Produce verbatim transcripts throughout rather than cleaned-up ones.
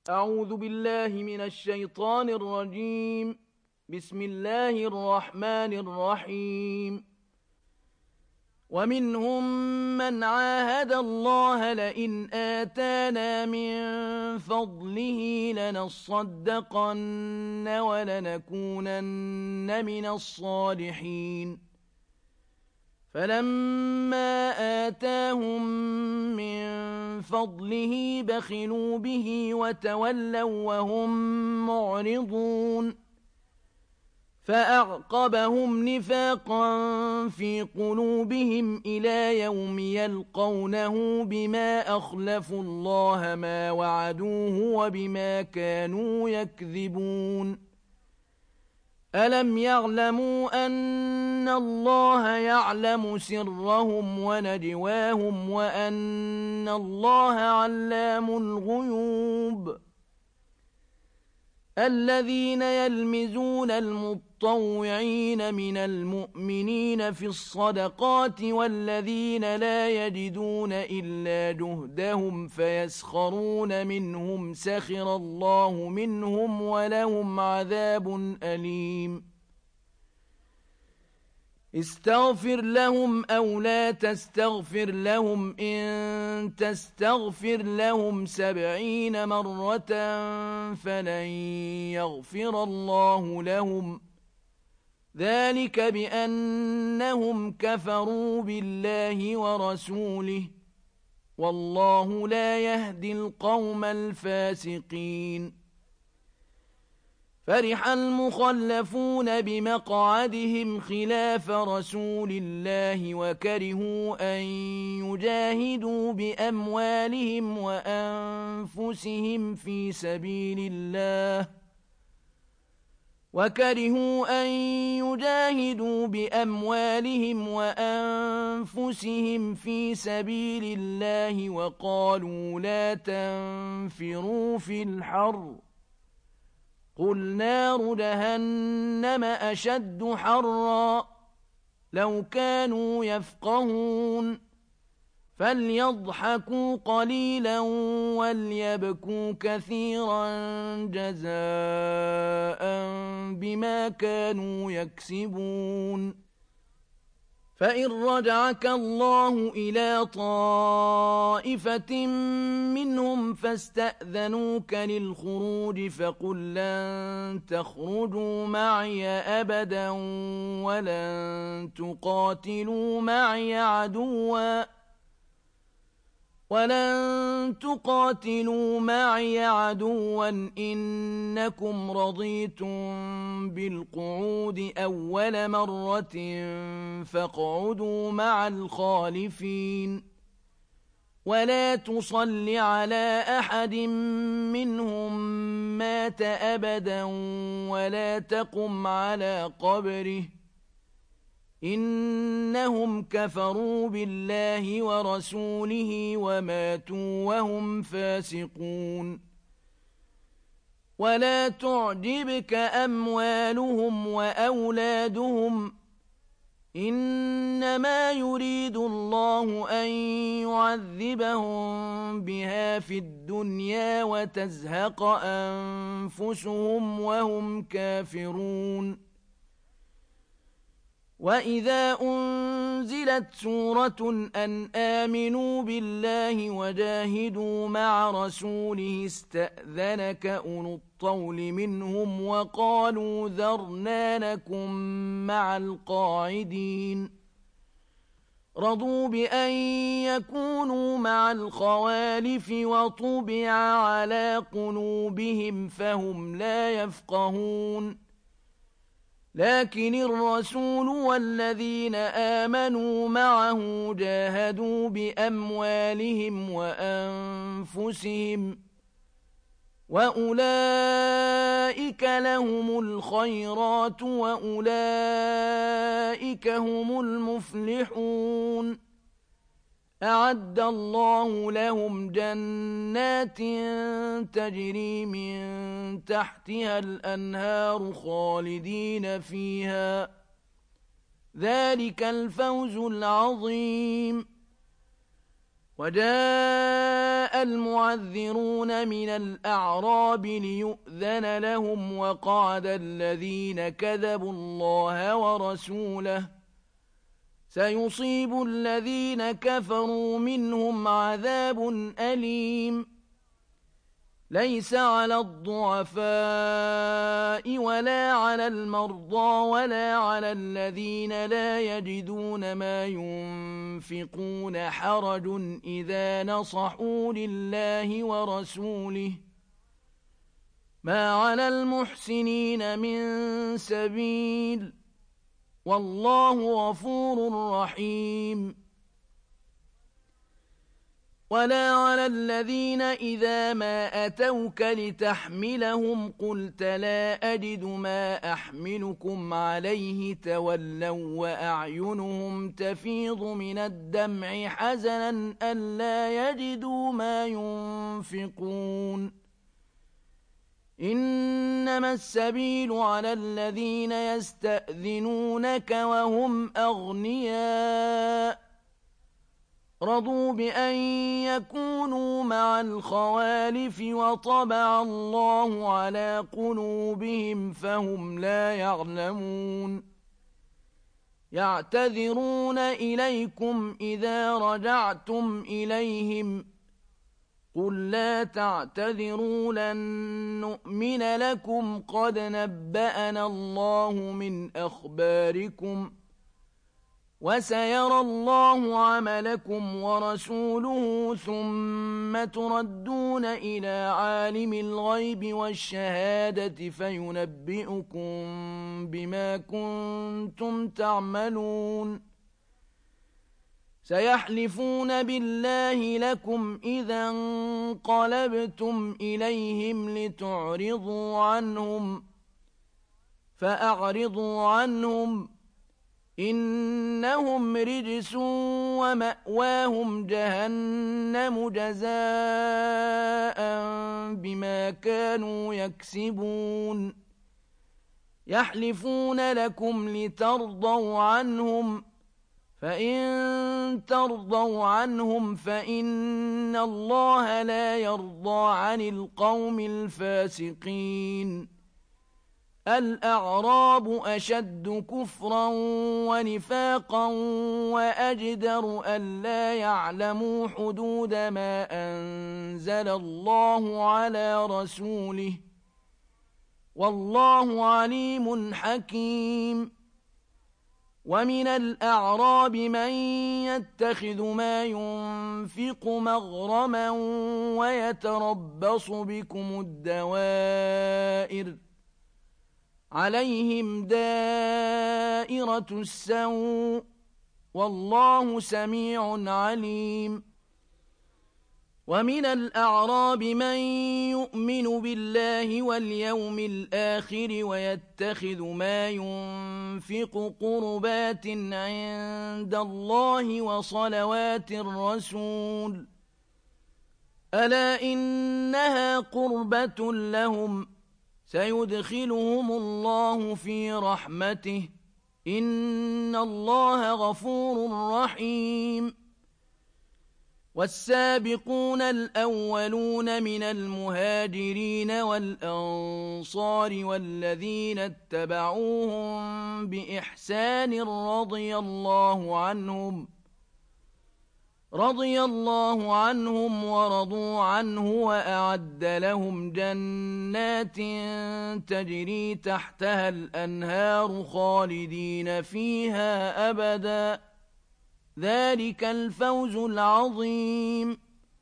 أعوذ بالله من الشيطان الرجيم. بسم الله الرحمن الرحيم. ومنهم من عاهد الله لئن آتانا من فضله لنصدقن ولنكونن من الصالحين فلما آتاهم من فضله بخلوا به وتولوا وهم معرضون فأعقبهم نفاقا في قلوبهم إلى يوم يلقونه بما أخلفوا الله ما وعدوه وبما كانوا يكذبون ألم يعلموا أن الله يعلم سرهم ونجواهم وأن الله علام الغيوب الذين يلمزون المطوعين من المؤمنين في الصدقات والذين لا يجدون إلا جهدهم فيسخرون منهم سخر الله منهم ولهم عذاب أليم استغفر لهم أو لا تستغفر لهم إن تستغفر لهم سبعين مرة فلن يغفر الله لهم ذلك بأنهم كفروا بالله ورسوله والله لا يهدي القوم الفاسقين فرح المخلفون بمقعدهم خلاف رسول الله وكرهوا أن يجاهدوا بأموالهم وأنفسهم في سبيل الله وكرهوا أن يجاهدوا بأموالهم وأنفسهم في سبيل الله وقالوا لا تنفروا في الحر قل نار جهنم أشد حرا لو كانوا يفقهون فليضحكوا قليلا وليبكوا كثيرا جزاء بما كانوا يكسبون فإن رجعك الله إلى طائفة منهم فاستأذنوك للخروج فقل لن تخرجوا معي أبدا ولن تقاتلوا معي عدوا ولن تقاتلوا معي عدوا إنكم رضيتم بالقعود أول مرة فاقعدوا مع الخالفين ولا تصل على أحد منهم مات أبدا ولا تقم على قبره إنهم كفروا بالله ورسوله وماتوا وهم فاسقون ولا تعجبك أموالهم وأولادهم إنما يريد الله أن يعذبهم بها في الدنيا وتزهق أنفسهم وهم كافرون وإذا أنزلت سورة أن آمنوا بالله وجاهدوا مع رسوله استأذنك أولو الطول منهم وقالوا ذرنا نكن مع القاعدين رضوا بأن يكونوا مع الخوالف وطبع على قلوبهم فهم لا يفقهون لكن الرسول والذين آمنوا معه جاهدوا بأموالهم وأنفسهم وأولئك لهم الخيرات وأولئك هم المفلحون أعد الله لهم جنات تجري من تحتها الأنهار خالدين فيها ذلك الفوز العظيم وجاء المعذرون من الأعراب ليؤذن لهم وقعد الذين كذبوا الله ورسوله سيصيب الذين كفروا منهم عذاب أليم ليس على الضعفاء ولا على المرضى ولا على الذين لا يجدون ما ينفقون حرج إذا نصحوا لله ورسوله ما على المحسنين من سبيل والله غفور رحيم ولا على الذين إذا ما أتوك لتحملهم قلت لا أجد ما أحملكم عليه تولوا وأعينهم تفيض من الدمع حزنا ألا يجدوا ما ينفقون إنما السبيل على الذين يستأذنونك وهم أغنياء رضوا بأن يكونوا مع الخوالف وطبع الله على قلوبهم فهم لا يعلمون يعتذرون إليكم إذا رجعتم إليهم قل لا تعتذروا لن نؤمن لكم قد نبأنا الله من أخباركم وسيرى الله عملكم ورسوله ثم تردون إلى عالم الغيب والشهادة فينبئكم بما كنتم تعملون سيحلفون بالله لكم إذا انقلبتم إليهم لتعرضوا عنهم فأعرضوا عنهم إنهم رجس ومأواهم جهنم جزاء بما كانوا يكسبون يحلفون لكم لترضوا عنهم فإن ترضوا عنهم فإن الله لا يرضى عن القوم الفاسقين الأعراب أشد كفرا ونفاقا وأجدر ألا يعلموا حدود ما أنزل الله على رسوله والله عليم حكيم ومن الأعراب من يتخذ ما ينفق مغرما ويتربص بكم الدوائر عليهم دائرة السوء والله سميع عليم ومن الأعراب من يؤمن بالله واليوم الآخر ويتخذ ما ينفق قربات عند الله وصلوات الرسول ألا إنها قربة لهم سيدخلهم الله في رحمته إن الله غفور رحيم والسابقون الأولون من المهاجرين والأنصار والذين اتبعوهم بإحسان رضي الله عنهم رضي الله عنهم ورضوا عنه وأعد لهم جنات تجري تحتها الأنهار خالدين فيها أبدا ذلك الفوز العظيم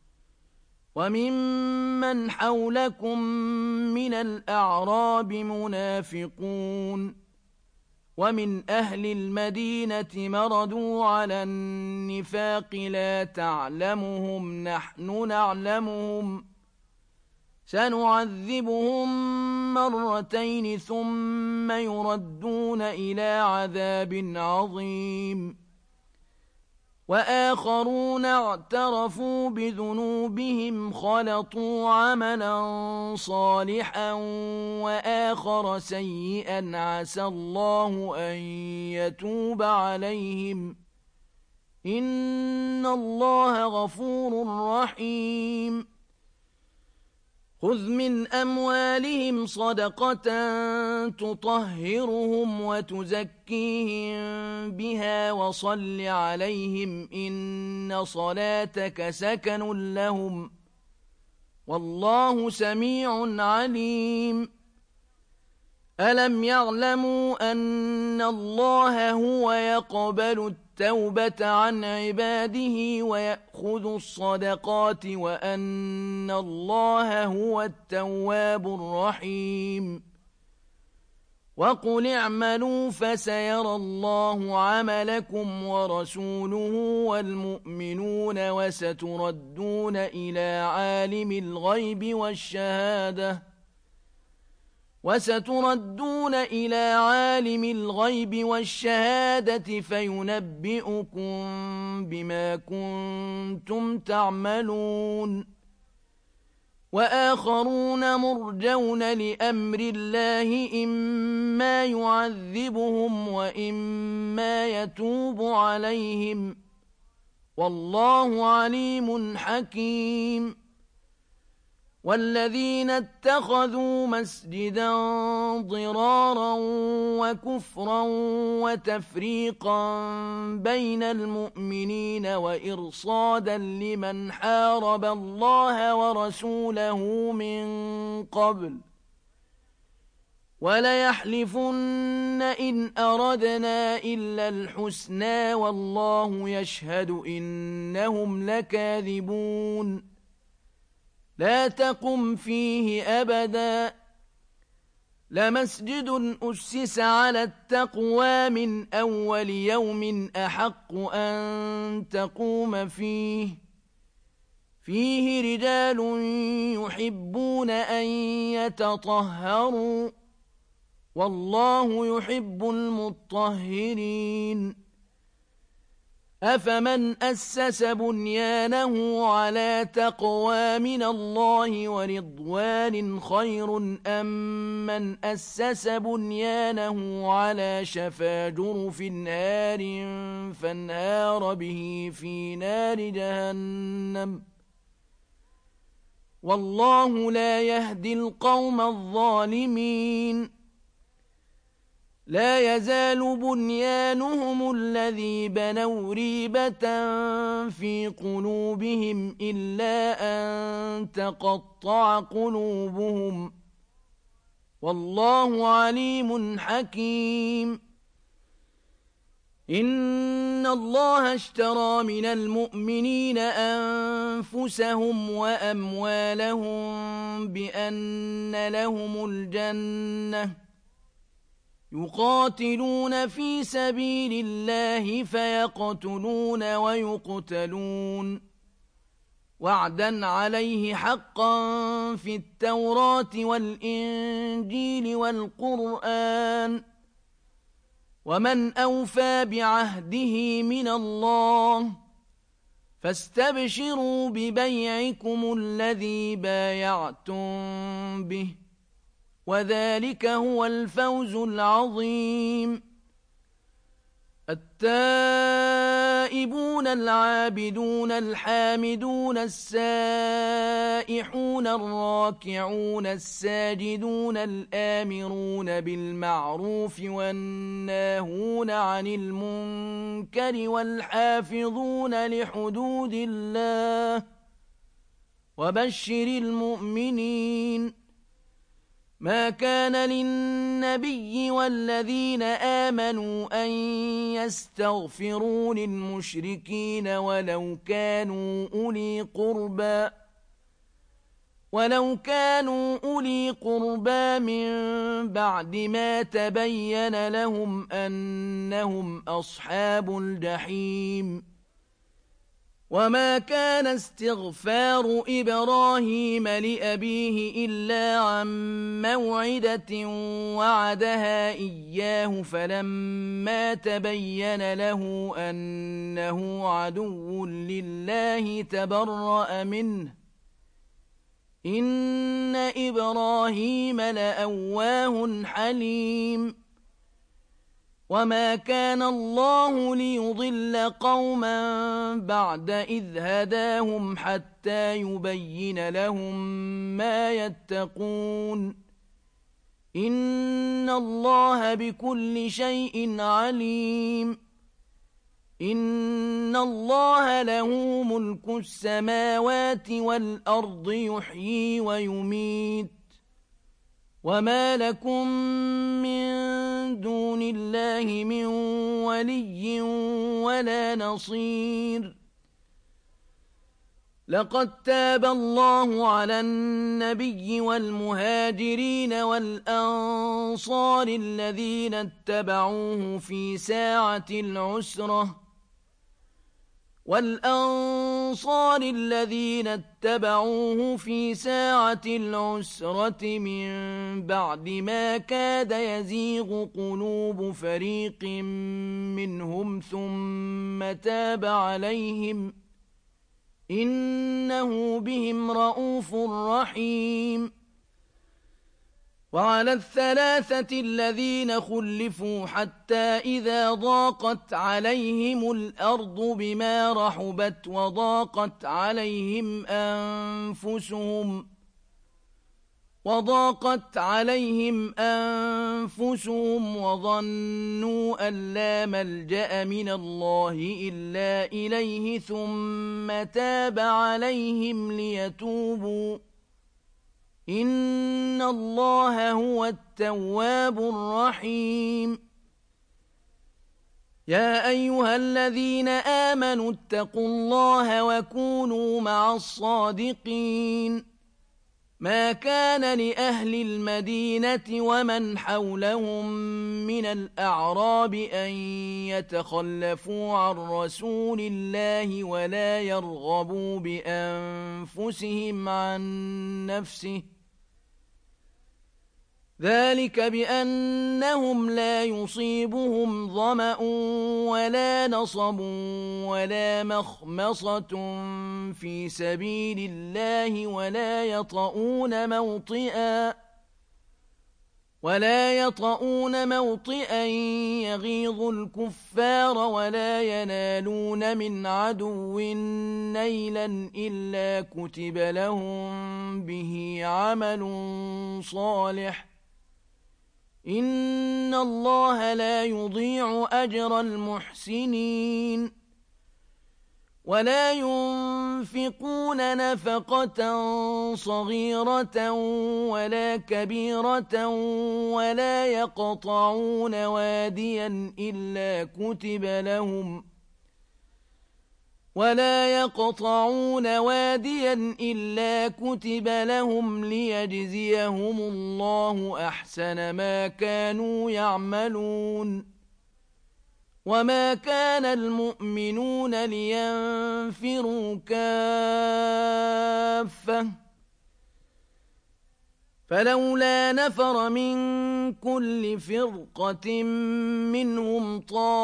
وممن حولكم من الأعراب منافقون ومن أهل المدينة مردوا على النفاق لا تعلمهم نحن نعلمهم سنعذبهم مرتين ثم يردون إلى عذاب عظيم وآخرون اعترفوا بذنوبهم خلطوا عملا صالحا وآخر سيئا عسى الله أن يتوب عليهم إن الله غفور رحيم خذ من أموالهم صدقة تطهرهم وتزكيهم بها وصل عليهم إن صلاتك سكن لهم والله سميع عليم ألم يعلموا أن الله هو يقبل التوبة عن عباده ويأخذ الصدقات وأن الله هو التواب الرحيم وقل اعملوا فسيرى الله عملكم ورسوله والمؤمنون وستردون إلى عالم الغيب والشهادة وستردون إلى عالم الغيب والشهادة فينبئكم بما كنتم تعملون وآخرون مرجون لأمر الله إما يعذبهم وإما يتوب عليهم والله عليم حكيم والذين اتخذوا مسجدا ضرارا وكفرا وتفريقا بين المؤمنين وإرصادا لمن حارب الله ورسوله من قبل وليحلفن إن أردنا إلا الحسنى والله يشهد إنهم لكاذبون لا تقم فيه أبدا لمسجد أسس على التقوى من أول يوم أحق أن تقوم فيه فيه رجال يحبون أن يتطهروا والله يحب المطهرين أفمن أسس بنيانه على تقوى من الله ورضوان خير أم من أسس بنيانه على شفا جرف نار فانهار به في نار جهنم والله لا يهدي القوم الظالمين لا يزال بنيانهم الذي بنوا ريبة في قلوبهم إلا أن تقطع قلوبهم والله عليم حكيم إن الله اشترى من المؤمنين أنفسهم وأموالهم بأن لهم الجنة يقاتلون في سبيل الله فيقتلون ويقتلون وعدا عليه حقا في التوراة والإنجيل والقرآن ومن أوفى بعهده من الله فاستبشروا ببيعكم الذي بايعتم به وذلك هو الفوز العظيم التائبون العابدون الحامدون السائحون الراكعون الساجدون الآمرون بالمعروف والناهون عن المنكر والحافظون لحدود الله وبشر المؤمنين ما كان للنبي والذين آمنوا أن يستغفروا للمشركين ولو كانوا أولي قربى ولو كانوا أولي قربى من بعد ما تبين لهم أنهم أصحاب الجحيم وما كان استغفار إبراهيم لأبيه إلا عن موعدة وعدها إياه فلما تبين له أنه عدو لله تبرأ منه إن إبراهيم لأواه حليم وما كان الله ليضل قوما بعد إذ هداهم حتى يبين لهم ما يتقون إن الله بكل شيء عليم إن الله له ملك السماوات والأرض يحيي ويميت وما لكم من دون الله من ولي ولا نصير لقد تاب الله على النبي والمهاجرين والأنصار الذين اتبعوه في ساعة العسرة والأنصار الذين اتبعوه في ساعة العسرة من بعد ما كاد يزيغ قلوب فريق منهم ثم تاب عليهم إنه بهم رءوف رحيم وعلى الثلاثة الذين خلفوا حتى إذا ضاقت عليهم الأرض بما رحبت وضاقت عليهم أنفسهم وضاقت عليهم أنفسهم وظنوا أن لا ملجأ من الله إلا إليه ثم تاب عليهم ليتوبوا إن الله هو التواب الرحيم يا أيها الذين آمنوا اتقوا الله وكونوا مع الصادقين ما كان لأهل المدينة ومن حولهم من الأعراب أن يتخلفوا عن رسول الله ولا يرغبوا بأنفسهم عن نفسه ذلك بأنهم لا يصيبهم ظمأ ولا نصب ولا مخمصة في سبيل الله ولا يطؤون موطئا ولا يطؤون موطئا يغيظ الكفار ولا ينالون من عدو نيلا إلا كتب لهم به عمل صالح إن الله لا يضيع أجر المحسنين ولا ينفقون نفقة صغيرة ولا كبيرة ولا يقطعون واديا إلا كتب لهم ولا يقطعون واديا إلا كتب لهم ليجزيهم الله أحسن ما كانوا يعملون وما كان المؤمنون لينفروا كافة فلولا نفر من كل فرقة منهم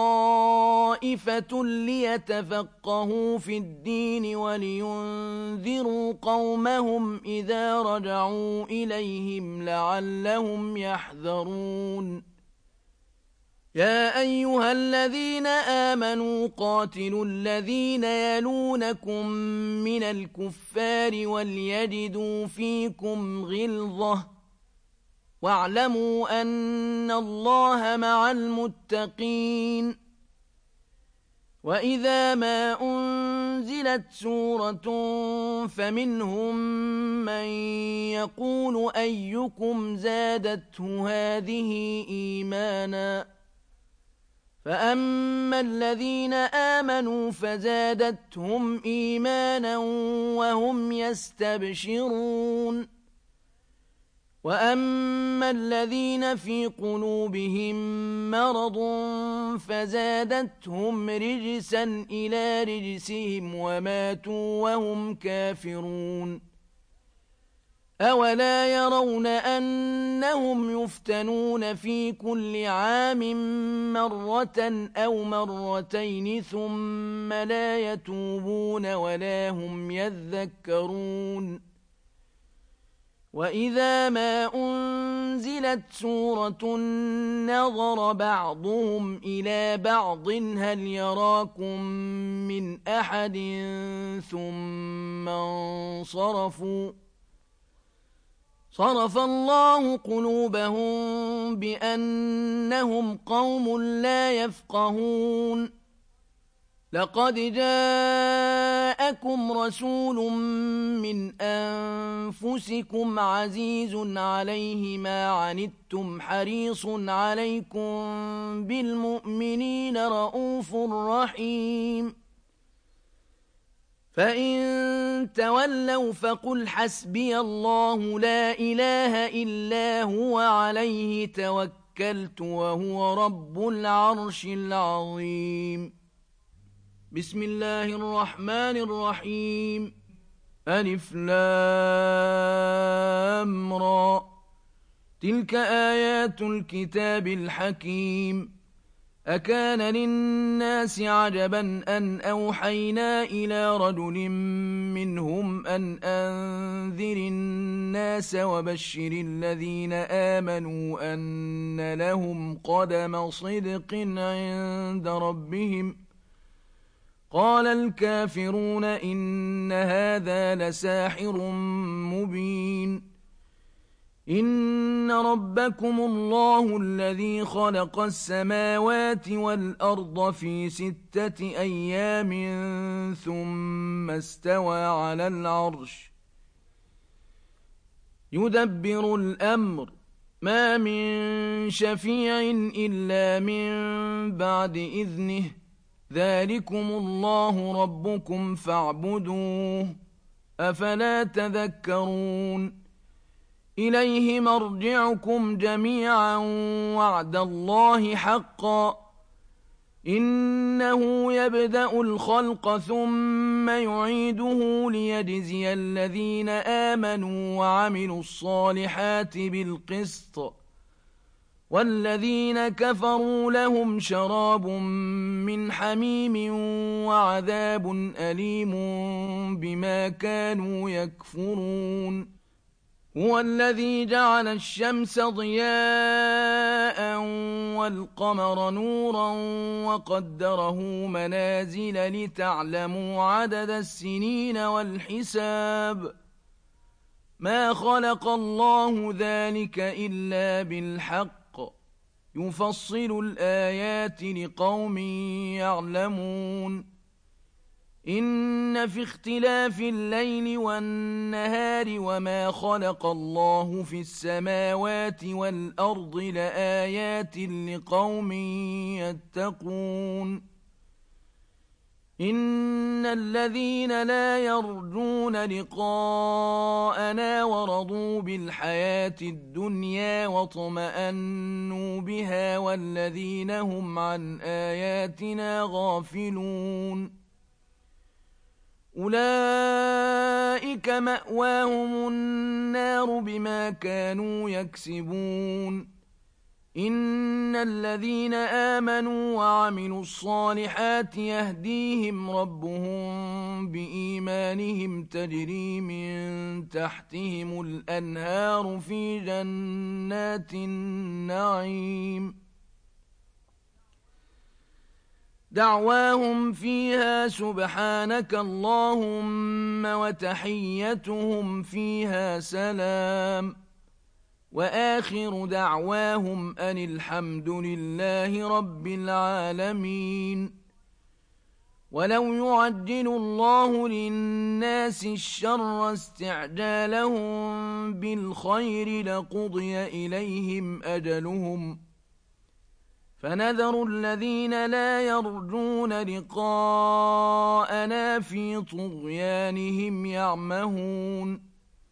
طائفة ليتفقهوا في الدين ولينذروا قومهم إذا رجعوا إليهم لعلهم يحذرون يا أيها الذين آمنوا قاتلوا الذين يلونكم من الكفار وليجدوا فيكم غلظة واعلموا أن الله مع المتقين وإذا ما أنزلت سورة فمنهم من يقول أيكم زادته هذه إيمانا فأما الذين آمنوا فزادتهم إيمانا وهم يستبشرون وأما الذين في قلوبهم مرض فزادتهم رجسا إلى رجسهم وماتوا وهم كافرون أولا يرون أنهم يفتنون في كل عام مرة أو مرتين ثم لا يتوبون ولا هم يذكرون وإذا ما أنزلت سورة نظر بعضهم إلى بعض هل يراكم من أحد ثم انصرفوا صرف الله قلوبهم بأنهم قوم لا يفقهون لقد جاءكم رسول من أنفسكم عزيز عليه ما عنتم حريص عليكم بالمؤمنين رؤوف رحيم فإن تولوا فقل حسبي الله لا إله إلا هو عليه توكلت وهو رب العرش العظيم بسم الله الرحمن الرحيم ألف لام را تلك آيات الكتاب الحكيم أكان للناس عجبا أن أوحينا إلى رجل منهم أن أنذر الناس وبشر الذين آمنوا أن لهم قدم صدق عند ربهم قال الكافرون إن هذا لساحر مبين إن ربكم الله الذي خلق السماوات والأرض في ستة أيام ثم استوى على العرش يدبر الأمر ما من شفيع إلا من بعد إذنه ذلكم الله ربكم فاعبدوه أفلا تذكرون إليه مرجعكم جميعا وعد الله حقا إنه يبدأ الخلق ثم يعيده ليجزي الذين آمنوا وعملوا الصالحات بالقسط والذين كفروا لهم شراب من حميم وعذاب أليم بما كانوا يكفرون هو الذي جعل الشمس ضياء والقمر نورا وقدره منازل لتعلموا عدد السنين والحساب ما خلق الله ذلك إلا بالحق يفصل الآيات لقوم يعلمون إن في اختلاف الليل والنهار وما خلق الله في السماوات والأرض لآيات لقوم يتقون إن الذين لا يرجون لقاءنا ورضوا بالحياة الدنيا واطمأنوا بها والذين هم عن آياتنا غافلون أولئك مأواهم النار بما كانوا يكسبون إن الذين آمنوا وعملوا الصالحات يهديهم ربهم بإيمانهم تجري من تحتهم الأنهار في جنات النعيم دعواهم فيها سبحانك اللهم وتحيتهم فيها سلام وآخر دعواهم أن الحمد لله رب العالمين ولو يعجل الله للناس الشر استعجالهم بالخير لقضي إليهم أجلهم فنذر الذين لا يرجون لقاءنا في طغيانهم يعمهون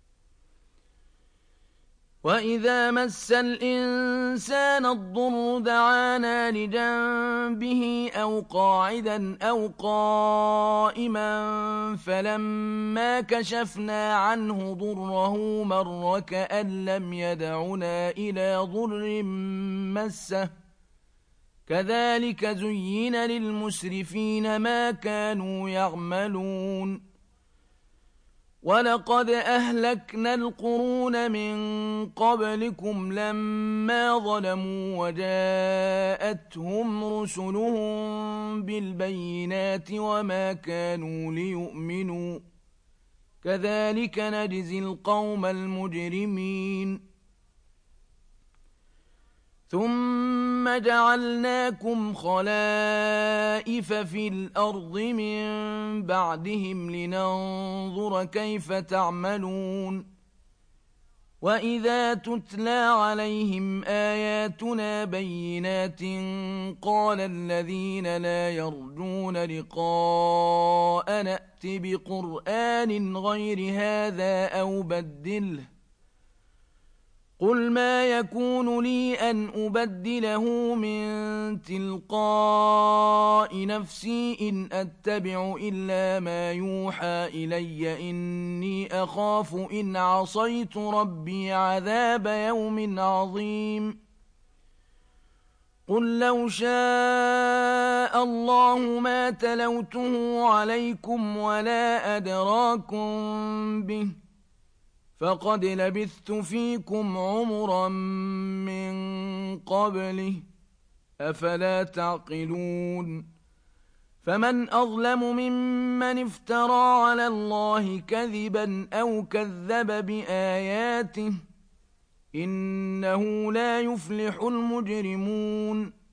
وإذا مس الإنسان الضر دعانا لجنبه أو قاعدا أو قائما فلما كشفنا عنه ضره مر كأن لم يدعنا إلى ضر مسه كذلك زين للمسرفين ما كانوا يعملون وَلَقَدْ أَهْلَكْنَا الْقُرُونَ مِن قَبْلِكُمْ لَمَّا ظَلَمُوا وَجَاءَتْهُمْ رُسُلُهُم بِالْبَيِّنَاتِ وَمَا كَانُوا لِيُؤْمِنُوا ۚ كَذَلِكَ نَجْزِي الْقَوْمَ الْمُجْرِمِينَ ثُمَّ جَعَلْنَاكُمْ خَلَائِفَ فِي الْأَرْضِ مِن بَعْدِهِمْ لِنَنظُرَ كَيْفَ تَعْمَلُونَ وَإِذَا تُتْلَىٰ عَلَيْهِمْ آيَاتُنَا بَيِّنَاتٍ قَالَ الَّذِينَ لَا يَرْجُونَ لِقَاءَنَا ائْتِ بِقُرْآنٍ غَيْرِ هَٰذَا أَوْ بَدِّلْهُ قُلْ مَا يَكُونُ لِي أَنْ أُبَدِّلَهُ مِن تِلْقَاءِ نَفْسِي إِنْ أَتَّبِعُ إِلَّا مَا يُوحَىٰ إِلَيَّ إِنِّي أَخَافُ إِنْ عَصَيْتُ رَبِّي عَذَابَ يَوْمٍ عَظِيمٍ قُل لَّوْ شَاءَ اللَّهُ مَا تَلَوْتُهُ عَلَيْكُمْ وَلَا أَدْرَاكُم بِهِ فَقَدْ لَبِثْتُ فِيكُمْ عُمُرًا مِّن قَبْلِهِ ۚ أَفَلَا تَعْقِلُونَ فَمَنْ أَظْلَمُ مِمَّنِ افْتَرَىٰ عَلَى اللَّهِ كَذِبًا أَوْ كَذَّبَ بِآيَاتِهِ ۚ إِنَّهُ لَا يُفْلِحُ الْمُجْرِمُونَ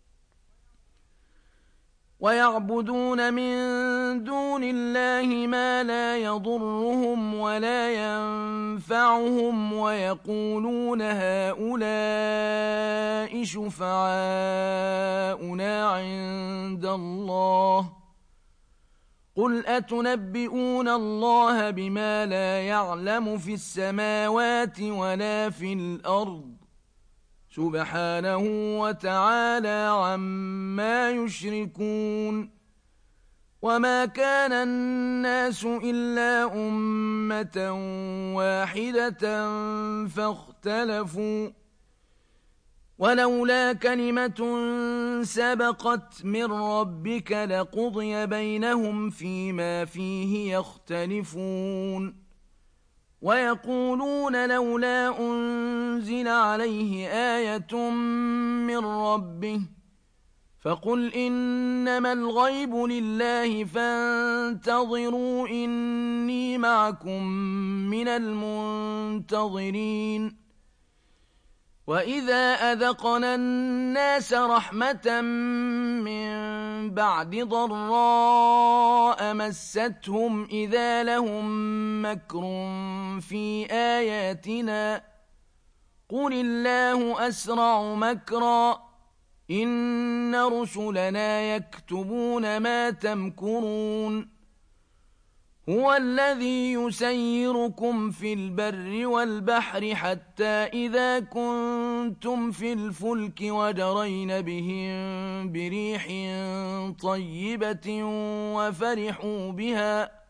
وَيَعْبُدُونَ مِن دُونِ اللَّهِ مَا لَا يَضُرُّهُمْ وَلَا يَنفَعُهُمْ وَيَقُولُونَ هَٰؤُلَاءِ شُفَعَاؤُنَا عِندَ اللَّهِ ۚ قُلْ أَتُنَبِّئُونَ اللَّهَ بِمَا لَا يَعْلَمُ فِي السَّمَاوَاتِ وَلَا فِي الْأَرْضِ سُبْحَانَهُ وَتَعَالَىٰ عَمَّا يُشْرِكُونَ وَمَا كَانَ النَّاسُ إِلَّا أُمَّةً وَاحِدَةً فَاخْتَلَفُوا ۚ وَلَوْلَا كَلِمَةٌ سَبَقَتْ مِن رَّبِّكَ لَقُضِيَ بَيْنَهُمْ فِيمَا فِيهِ يَخْتَلِفُونَ وَيَقُولُونَ لَوْلَا أُنزِلَ عَلَيْهِ آيَةٌ مِّن رَّبِّهِ ۖ فَقُلْ إِنَّمَا الْغَيْبُ لِلَّهِ فَانتَظِرُوا إِنِّي مَعَكُم مِّنَ الْمُنتَظِرِينَ وَإِذَا أَذَقْنَا النَّاسَ رَحْمَةً مِّن بَعْدِ ضَرَّاءَ مَسَّتْهُمْ إِذَا لَهُم مَّكْرٌ فِي آيَاتِنَا قُلِ اللَّهُ أَسْرَعُ مَكْرًا ۚ إِنَّ رُسُلَنَا يَكْتُبُونَ مَا تَمْكُرُونَ هُوَ الَّذِي يُسَيِّرُكُمْ فِي الْبَرِّ وَالْبَحْرِ حَتَّىٰ إِذَا كُنتُمْ فِي الْفُلْكِ وَجَرَيْنَ بِهِم بِرِيحٍ طَيِّبَةٍ وَفَرِحُوا بِهَا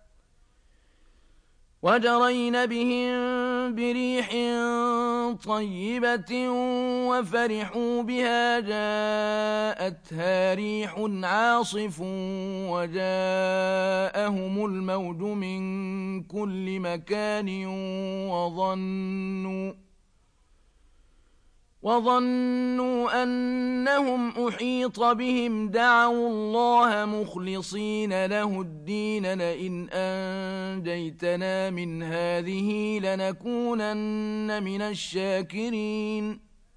وَجَرَيْنَ بِهِم بِرِيحٍ طَيِّبَةٍ وَفَرِحُوا بِهَا جَاءَتْهَا رِيحٌ عَاصِفٌ وَجَاءَهُمُ الْمَوْجُ مِن كُلِّ مَكَانٍ وَظَنُّوا وَظَنُّوا أَنَّهُمْ أُحِيطَ بِهِمْ دَعَوُا اللَّهَ مُخْلِصِينَ لَهُ الدِّينَ لَئِنْ أَنجَيْتَنَا مِنْ هَٰذِهِ لَنَكُونَنَّ مِنَ الشَّاكِرِينَ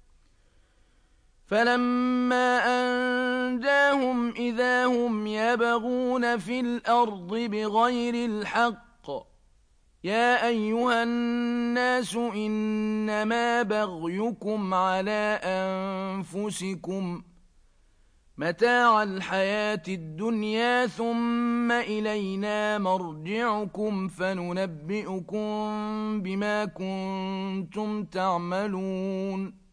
فَلَمَّا أَنجَاهُمْ إِذَا هُمْ يَبْغُونَ فِي الْأَرْضِ بِغَيْرِ الْحَقِّ يَا أَيُّهَا النَّاسُ إِنَّمَا بَغْيُكُمْ عَلَىٰ أَنفُسِكُم ۖ مَّتَاعَ الْحَيَاةِ الدُّنْيَا ثُمَّ إِلَيْنَا مَرْجِعُكُمْ فَنُنَبِّئُكُم بِمَا كُنتُمْ تَعْمَلُونَ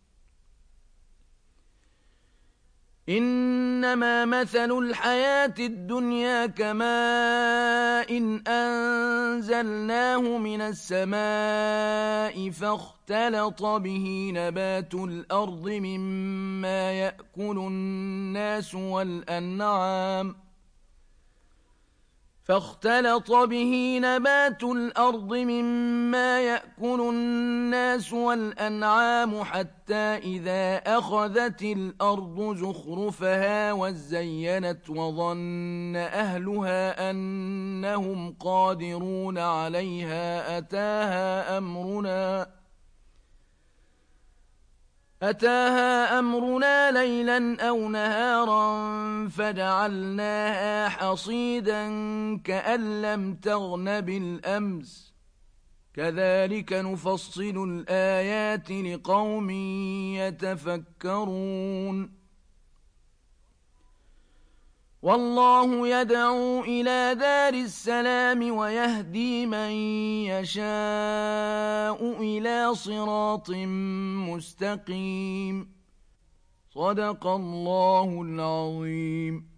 إِنَّمَا مَثَلُ الْحَيَاةِ الدُّنْيَا كَمَاءٍ أَنزَلْنَاهُ مِنَ السَّمَاءِ فَاخْتَلَطَ بِهِ نَبَاتُ الْأَرْضِ مِمَّا يَأْكُلُ النَّاسُ وَالْأَنْعَامُ فاختلط به نبات الأرض مما يأكل الناس والأنعام حتى إذا أخذت الأرض زخرفها وزينت وظن أهلها أنهم قادرون عليها أتاها أمرنا أتاها أمرنا ليلا أو نهارا فجعلناها حصيدا كأن لم تغن بالأمس كذلك نفصل الآيات لقوم يتفكرون والله يدعو إلى دار السلام ويهدي من يشاء إلى صراط مستقيم صدق الله العظيم.